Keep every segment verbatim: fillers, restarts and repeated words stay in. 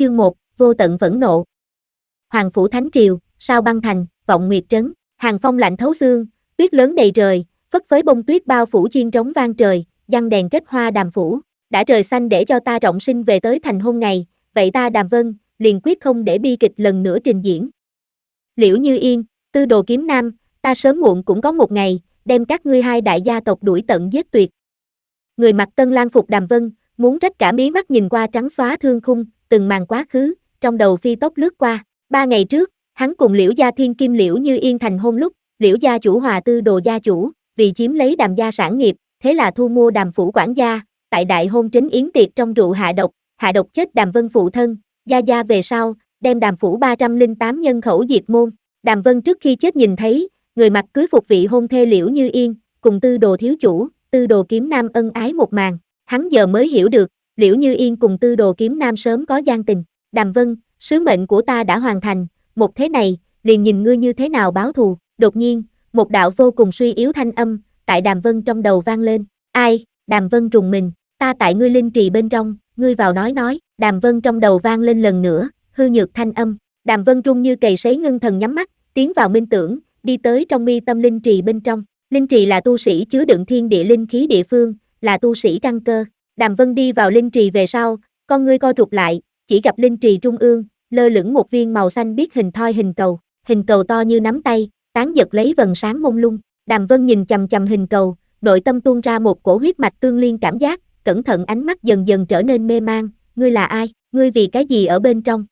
Chương một, vô tận phẫn nộ. Hoàng phủ Thánh Triều, Sao Băng Thành, Vọng Nguyệt Trấn, hàng phong lạnh thấu xương, tuyết lớn đầy trời, phất phới bông tuyết bao phủ chiên trống vang trời, giăng đèn kết hoa Đàm phủ, đã trời xanh để cho ta trọng sinh về tới thành hôn ngày, vậy ta Đàm Vân, liền quyết không để bi kịch lần nữa trình diễn. Liễu Như Yên, Tư Đồ Kiếm Nam, ta sớm muộn cũng có một ngày, đem các ngươi hai đại gia tộc đuổi tận giết tuyệt. Người mặc tân lang phục Đàm Vân, muốn rách cả mí mắt nhìn qua trắng xóa thương khung, từng màn quá khứ, trong đầu phi tốc lướt qua. Ba ngày trước, hắn cùng Liễu gia thiên kim Liễu Như Yên thành hôn lúc, Liễu gia chủ hòa Tư Đồ gia chủ, vì chiếm lấy Đàm gia sản nghiệp, thế là thu mua Đàm phủ quản gia, tại đại hôn trấn yến tiệc trong rượu hạ độc, hạ độc chết Đàm Vân phụ thân, gia gia về sau, đem Đàm phủ ba trăm lẻ tám nhân khẩu diệt môn. Đàm Vân trước khi chết nhìn thấy, người mặc cưới phục vị hôn thê Liễu Như Yên, cùng Tư Đồ thiếu chủ, Tư Đồ Kiếm Nam ân ái một màn, hắn giờ mới hiểu được, Liễu Như Yên cùng Tư Đồ Kiếm Nam sớm có gian tình. Đàm Vân, sứ mệnh của ta đã hoàn thành, một thế này, liền nhìn ngươi như thế nào báo thù. Đột nhiên, một đạo vô cùng suy yếu thanh âm, tại Đàm Vân trong đầu vang lên. Ai? Đàm Vân rùng mình, ta tại ngươi linh trì bên trong, ngươi vào nói nói. Đàm Vân trong đầu vang lên lần nữa, hư nhược thanh âm. Đàm Vân run như cầy sấy ngưng thần nhắm mắt, tiến vào minh tưởng, đi tới trong mi tâm linh trì bên trong. Linh trì là tu sĩ chứa đựng thiên địa linh khí địa phương, là tu sĩ căn cơ. Đàm Vân đi vào linh trì về sau, con ngươi co rụt lại, chỉ gặp linh trì trung ương, lơ lửng một viên màu xanh biếc hình thoi hình cầu, hình cầu to như nắm tay, tán giật lấy vầng sáng mông lung. Đàm Vân nhìn chằm chằm hình cầu, nội tâm tuôn ra một cổ huyết mạch tương liên cảm giác, cẩn thận ánh mắt dần dần trở nên mê mang. Ngươi là ai? Ngươi vì cái gì ở bên trong?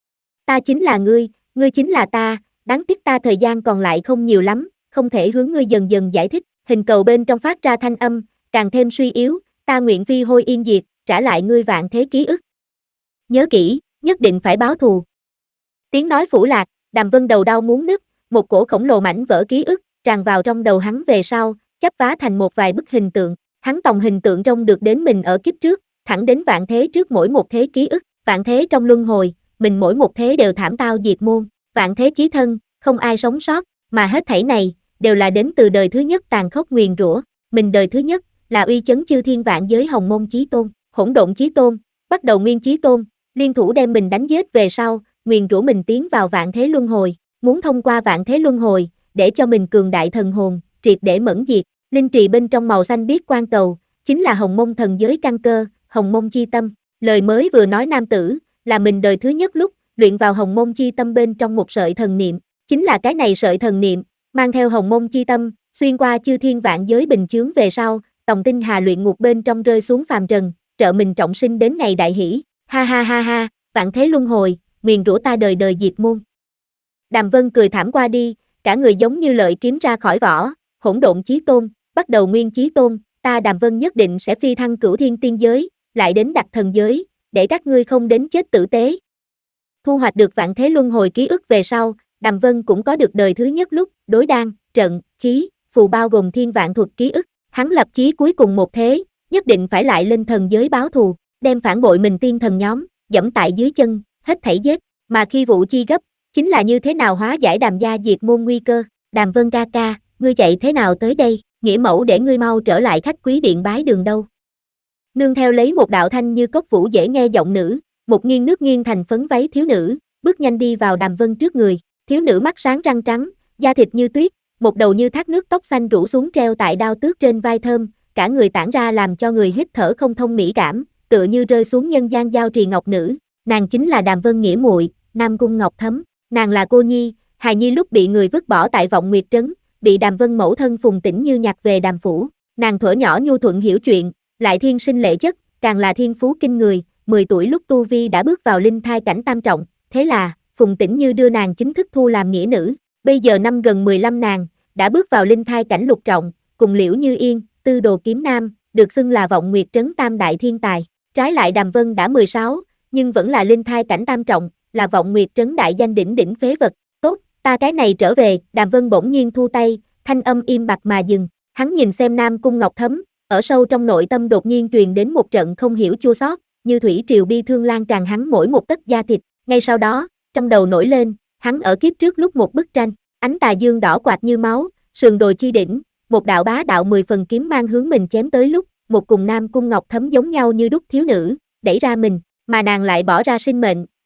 Ta chính là ngươi, ngươi chính là ta, đáng tiếc ta thời gian còn lại không nhiều lắm, không thể hướng ngươi dần dần giải thích. Hình cầu bên trong phát ra thanh âm, càng thêm suy yếu, ta nguyện phi hôi yên diệt, trả lại ngươi vạn thế ký ức. Nhớ kỹ, nhất định phải báo thù. Tiếng nói phủ lạc, Đàm Vân đầu đau muốn nứt, một cổ khổng lồ mảnh vỡ ký ức, tràn vào trong đầu hắn về sau, chắp vá thành một vài bức hình tượng. Hắn tòng hình tượng trông được đến mình ở kiếp trước, thẳng đến vạn thế trước mỗi một thế ký ức, vạn thế trong luân hồi, mình mỗi một thế đều thảm tao diệt môn, vạn thế chí thân, không ai sống sót, mà hết thảy này, đều là đến từ đời thứ nhất tàn khốc nguyền rủa, mình đời thứ nhất, là uy chấn chư thiên vạn giới Hồng Môn Chí Tôn, Hỗn Độn Chí Tôn, bắt đầu Nguyên Chí Tôn, liên thủ đem mình đánh giết về sau, nguyền rủa mình tiến vào vạn thế luân hồi, muốn thông qua vạn thế luân hồi, để cho mình cường đại thần hồn, triệt để mẫn diệt. Linh trì bên trong màu xanh biếc quan cầu, chính là Hồng Môn thần giới căn cơ, Hồng Môn chi tâm. Lời mới vừa nói nam tử, là mình đời thứ nhất lúc, luyện vào Hồng Môn chi tâm bên trong một sợi thần niệm, chính là cái này sợi thần niệm, mang theo Hồng Môn chi tâm, xuyên qua chư thiên vạn giới bình chướng về sau, tòng tinh hà luyện ngục bên trong rơi xuống phàm trần, trợ mình trọng sinh đến ngày đại hỷ. Ha ha ha ha, vạn thế luân hồi, nguyền rủa ta đời đời diệt môn. Đàm Vân cười thảm qua đi, cả người giống như lợi kiếm ra khỏi vỏ, Hỗn Độn Chí Tôn, bắt đầu Nguyên Chí Tôn, ta Đàm Vân nhất định sẽ phi thăng cửu thiên tiên giới, lại đến đặt thần giới, để các ngươi không đến chết tử tế. Thu hoạch được vạn thế luân hồi ký ức về sau, Đàm Vân cũng có được đời thứ nhất lúc, đối đan, trận, khí, phù bao gồm thiên vạn thuật ký ức, hắn lập chí cuối cùng một thế, nhất định phải lại lên thần giới báo thù, đem phản bội mình tiên thần nhóm, dẫm tại dưới chân, hết thảy giết, mà khi vụ chi gấp, chính là như thế nào hóa giải Đàm gia diệt môn nguy cơ. Đàm Vân ca ca, ngươi chạy thế nào tới đây, nghĩa mẫu để ngươi mau trở lại khách quý điện bái đường đâu. Nương theo lấy một đạo thanh như cốc vũ dễ nghe giọng nữ, một nghiêng nước nghiêng thành phấn váy thiếu nữ, bước nhanh đi vào Đàm Vân trước người, thiếu nữ mắt sáng răng trắng, da thịt như tuyết, một đầu như thác nước tóc xanh rủ xuống treo tại đao tước trên vai thơm, cả người tản ra làm cho người hít thở không thông mỹ cảm, tựa như rơi xuống nhân gian giao trì ngọc nữ, nàng chính là Đàm Vân nghĩa muội, Nam Cung Ngọc Thấm, nàng là cô nhi, hài nhi lúc bị người vứt bỏ tại Vọng Nguyệt trấn, bị Đàm Vân mẫu thân Phùng Tĩnh Như nhặt về Đàm phủ, nàng thuở nhỏ nhu thuận hiểu chuyện, lại thiên sinh lệ chất, càng là thiên phú kinh người, mười tuổi lúc tu vi đã bước vào linh thai cảnh tam trọng, thế là, Phùng Tĩnh Như đưa nàng chính thức thu làm nghĩa nữ, bây giờ năm gần mười lăm nàng, đã bước vào linh thai cảnh lục trọng, cùng Liễu Như Yên, Tư Đồ Kiếm Nam, được xưng là Vọng Nguyệt trấn tam đại thiên tài, trái lại Đàm Vân đã mười sáu, nhưng vẫn là linh thai cảnh tam trọng, là Vọng Nguyệt trấn đại danh đỉnh đỉnh phế vật, tốt, ta cái này trở về. Đàm Vân bỗng nhiên thu tay, thanh âm im bặt mà dừng, hắn nhìn xem Nam Cung Ngọc Thấm, ở sâu trong nội tâm đột nhiên truyền đến một trận không hiểu chua xót, như thủy triều bi thương lan tràn hắn mỗi một tấc da thịt, ngay sau đó, trong đầu nổi lên, hắn ở kiếp trước lúc một bức tranh, ánh tà dương đỏ quạt như máu, sườn đồi chi đỉnh, một đạo bá đạo mười phần kiếm mang hướng mình chém tới lúc, một cùng Nam Cung Ngọc Thấm giống nhau như đúc thiếu nữ, đẩy ra mình, mà nàng lại bỏ ra sinh mệnh,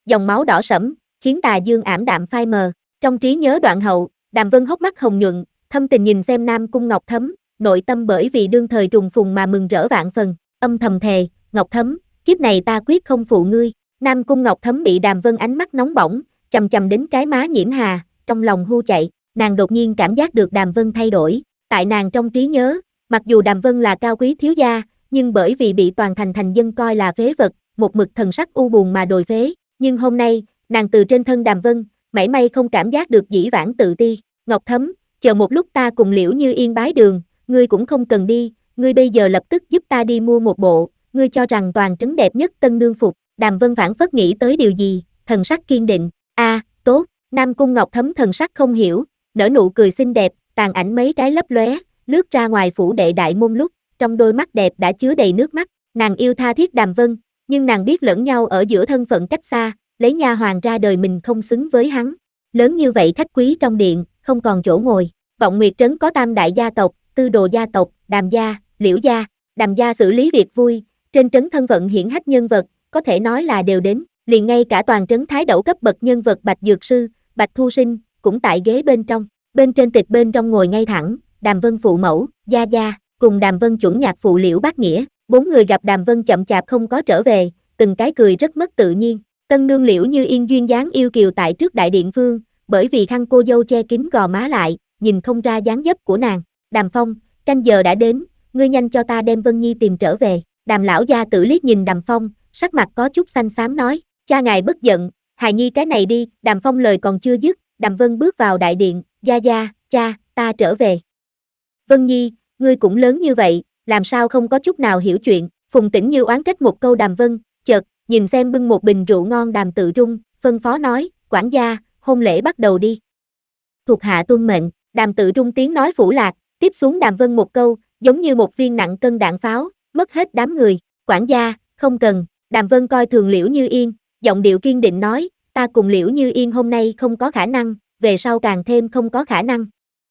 dòng máu đỏ sẫm, khiến tà dương ảm đạm phai mờ. Trong trí nhớ đoạn hậu, Đàm Vân hốc mắt hồng nhuận, thâm tình nhìn xem Nam Cung Ngọc Thấm, nội tâm bởi vì đương thời trùng phùng mà mừng rỡ vạn phần, âm thầm thề, Ngọc Thấm, kiếp này ta quyết không phụ ngươi. Nam Cung Ngọc Thấm bị Đàm Vân ánh mắt nóng bỏng, chầm chầm đến cái má nhiễm hà, trong lòng hu chạy, nàng đột nhiên cảm giác được Đàm Vân thay đổi, tại nàng trong trí nhớ, mặc dù Đàm Vân là cao quý thiếu gia, nhưng bởi vì bị toàn thành thành dân coi là phế vật, một mực thần sắc u buồn mà đồi phế, nhưng hôm nay, nàng từ trên thân Đàm Vân, mảy may không cảm giác được dĩ vãng tự ti. Ngọc Thấm, chờ một lúc ta cùng Liễu Như Yên bái đường, ngươi cũng không cần đi, ngươi bây giờ lập tức giúp ta đi mua một bộ, ngươi cho rằng toàn trấn đẹp nhất tân nương phục. Đàm Vân phảng phất nghĩ tới điều gì, thần sắc kiên định, a, à, tốt. Nam Cung Ngọc Thấm thần sắc không hiểu, nở nụ cười xinh đẹp, tàn ảnh mấy cái lấp lóe, lướt ra ngoài phủ đệ đại môn lúc, trong đôi mắt đẹp đã chứa đầy nước mắt, nàng yêu tha thiết Đàm Vân, nhưng nàng biết lẫn nhau ở giữa thân phận cách xa, lấy nha hoàn ra đời mình không xứng với hắn. Lớn như vậy khách quý trong điện, không còn chỗ ngồi. Vọng Nguyệt trấn có tam đại gia tộc, Tư Đồ gia tộc, Đàm gia, Liễu gia. Đàm gia xử lý việc vui, trên trấn thân phận hiển hách nhân vật, có thể nói là đều đến, liền ngay cả toàn trấn thái đẩu cấp bậc nhân vật Bạch Dược Sư, Bạch Thu Sinh, cũng tại ghế bên trong. Bên trên tịch bên trong ngồi ngay thẳng, Đàm Vân phụ mẫu, Gia Gia, cùng Đàm Vân chuẩn nhạc phụ Liễu Bác Nghĩa. Bốn người gặp Đàm Vân chậm chạp không có trở về, từng cái cười rất mất tự nhiên. Tân nương Liễu Như Yên duyên dáng yêu kiều tại trước đại điện phương, bởi vì khăn cô dâu che kín gò má lại, nhìn không ra dáng dấp của nàng. Đàm Phong, canh giờ đã đến, ngươi nhanh cho ta đem Vân Nhi tìm trở về. Đàm lão gia tử liếc nhìn Đàm Phong, sắc mặt có chút xanh xám nói, cha ngài bất giận, hài nhi cái này đi. Đàm Phong lời còn chưa dứt, Đàm Vân bước vào đại điện, Gia Gia, cha, ta trở về. Vân Nhi, ngươi cũng lớn như vậy, làm sao không có chút nào hiểu chuyện. Phùng Tĩnh Như oán trách một câu Đàm Vân, chợt, nhìn xem bưng một bình rượu ngon Đàm Tự Trung, phân phó nói, quản gia, hôn lễ bắt đầu đi. Thuộc hạ tuân mệnh. Đàm Tự Trung tiếng nói phủ lạc, tiếp xuống Đàm Vân một câu, giống như một viên nặng cân đạn pháo, mất hết đám người. Quản gia, không cần. Đàm Vân coi thường Liễu Như Yên, giọng điệu kiên định nói, ta cùng Liễu Như Yên hôm nay không có khả năng, về sau càng thêm không có khả năng.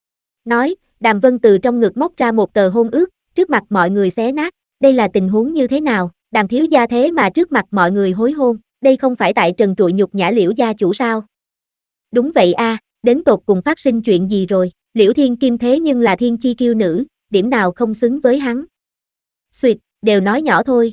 Nói, Đàm Vân từ trong ngực móc ra một tờ hôn ước, trước mặt mọi người xé nát. Đây là tình huống như thế nào? Đàm thiếu gia thế mà trước mặt mọi người hối hôn, đây không phải tại trần trụi nhục nhã Liễu gia chủ sao? Đúng vậy a, à, đến tột cùng phát sinh chuyện gì rồi? Liễu Thiên Kim thế nhưng là thiên chi kiêu nữ, điểm nào không xứng với hắn? Xuyệt, đều nói nhỏ thôi.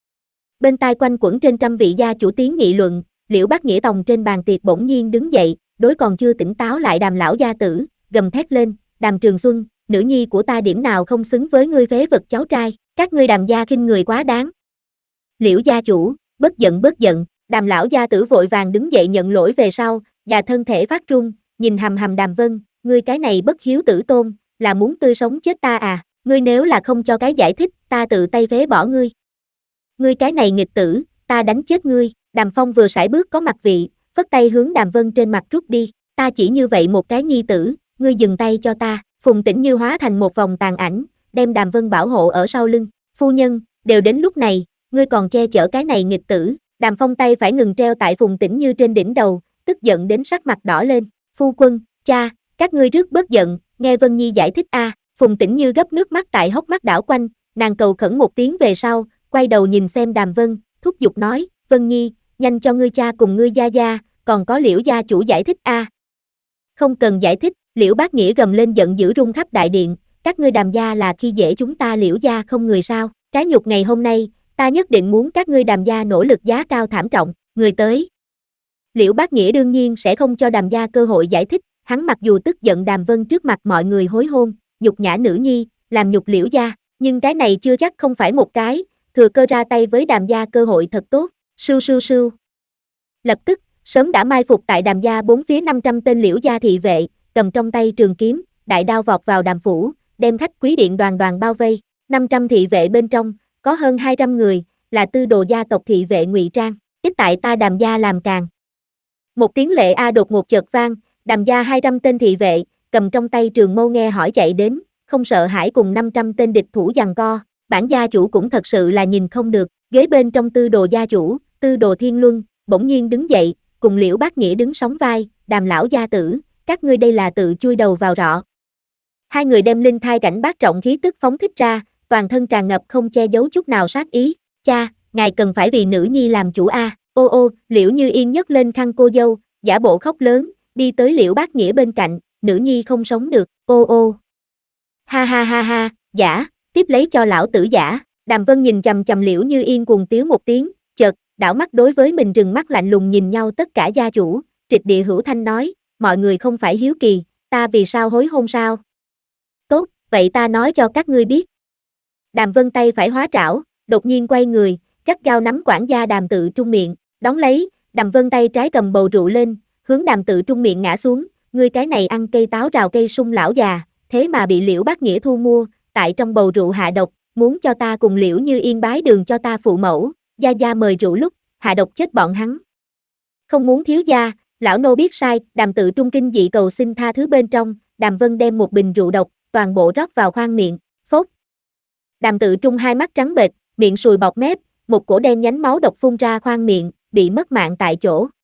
Bên tai quanh quẩn trên trăm vị gia chủ tiếng nghị luận, Liễu Bác Nghĩa Tòng trên bàn tiệc bỗng nhiên đứng dậy, đối còn chưa tỉnh táo lại Đàm lão gia tử, gầm thét lên, Đàm Trường Xuân, nữ nhi của ta điểm nào không xứng với ngươi phế vật cháu trai, các ngươi Đàm gia khinh người quá đáng. Liễu gia chủ, bất giận bất giận. Đàm lão gia tử vội vàng đứng dậy nhận lỗi về sau, và thân thể phát run, nhìn hầm hầm Đàm Vân, ngươi cái này bất hiếu tử tôn, là muốn tươi sống chết ta à, ngươi nếu là không cho cái giải thích, ta tự tay phế bỏ ngươi. Ngươi cái này nghịch tử, ta đánh chết ngươi. Đàm Phong vừa sải bước có mặt vị, phất tay hướng Đàm Vân trên mặt rút đi, ta chỉ như vậy một cái nhi tử, ngươi dừng tay cho ta. Phùng Tĩnh Như hóa thành một vòng tàn ảnh, đem Đàm Vân bảo hộ ở sau lưng. Phu nhân, đều đến lúc này, ngươi còn che chở cái này nghịch tử. Đàm Phong tay phải ngừng treo tại Phùng Tĩnh Như trên đỉnh đầu, tức giận đến sắc mặt đỏ lên. Phu quân, cha, các ngươi rước bớt giận, nghe Vân Nhi giải thích a. À. Phùng Tĩnh Như gấp nước mắt tại hốc mắt đảo quanh, nàng cầu khẩn một tiếng về sau, quay đầu nhìn xem Đàm Vân, thúc giục nói, Vân Nhi, nhanh cho ngươi cha cùng ngươi gia gia, còn có Liễu gia chủ giải thích a. À. Không cần giải thích, Liễu Bác Nghĩa gầm lên giận dữ rung khắp đại điện, các ngươi Đàm gia là khi dễ chúng ta Liễu gia không người sao? Cái nhục ngày hôm nay, ta nhất định muốn các ngươi Đàm gia nỗ lực giá cao thảm trọng, người tới. Liễu Bác Nghĩa đương nhiên sẽ không cho Đàm gia cơ hội giải thích, hắn mặc dù tức giận Đàm Vân trước mặt mọi người hối hôn, nhục nhã nữ nhi, làm nhục Liễu gia, nhưng cái này chưa chắc không phải một cái, thừa cơ ra tay với Đàm gia cơ hội thật tốt. Sưu sưu sưu. Lập tức, sớm đã mai phục tại Đàm gia bốn phía năm trăm tên Liễu gia thị vệ, cầm trong tay trường kiếm, đại đao vọt vào Đàm phủ, đem khách quý điện đoàn đoàn bao vây. năm trăm thị vệ bên trong, có hơn hai trăm người, là Tư Đồ gia tộc thị vệ ngụy trang, tiếp tại ta Đàm gia làm càng. Một tiếng lệ a đột ngột chợt vang, Đàm gia hai trăm tên thị vệ, cầm trong tay trường mâu nghe hỏi chạy đến, không sợ hãi cùng năm trăm tên địch thủ giằng co. Bản gia chủ cũng thật sự là nhìn không được, ghế bên trong Tư Đồ gia chủ, Tư Đồ Thiên Luân, bỗng nhiên đứng dậy, cùng Liễu Bác Nghĩa đứng sóng vai, Đàm lão gia tử, các ngươi đây là tự chui đầu vào rọ. Hai người đem linh thai cảnh bát trọng khí tức phóng thích ra, toàn thân tràn ngập không che giấu chút nào sát ý. Cha, ngài cần phải vì nữ nhi làm chủ a. Ô ô, Liễu Như Yên nhấc lên khăn cô dâu, giả bộ khóc lớn, đi tới Liễu Bác Nghĩa bên cạnh, nữ nhi không sống được, ô ô. Ha ha ha ha, giả, tiếp lấy cho lão tử giả. Đàm Vân nhìn chầm chầm Liễu Như Yên cuồng tiếu một tiếng, chợt, đảo mắt đối với mình trừng mắt lạnh lùng nhìn nhau tất cả gia chủ, trịch địa hữu thanh nói, mọi người không phải hiếu kỳ, ta vì sao hối hôn sao? Tốt, vậy ta nói cho các ngươi biết. Đàm Vân tay phải hóa trảo, đột nhiên quay người, gắt gao nắm quản gia Đàm Tự Trung miệng, đón lấy, Đàm Vân tay trái cầm bầu rượu lên, hướng Đàm Tự Trung miệng ngã xuống, ngươi cái này ăn cây táo rào cây sung lão già, thế mà bị Liễu Bác Nghĩa thu mua, tại trong bầu rượu hạ độc, muốn cho ta cùng Liễu Như Yên bái đường cho ta phụ mẫu, gia gia mời rượu lúc, hạ độc chết bọn hắn. Không muốn thiếu gia, lão nô biết sai, Đàm Tự Trung kinh dị cầu xin tha thứ bên trong, Đàm Vân đem một bình rượu độc, toàn bộ rót vào khoang miệng, phốt. Đàm Tự Trung hai mắt trắng bệch, miệng sùi bọt mép, một cổ đen nhánh máu độc phun ra khoang miệng, bị mất mạng tại chỗ.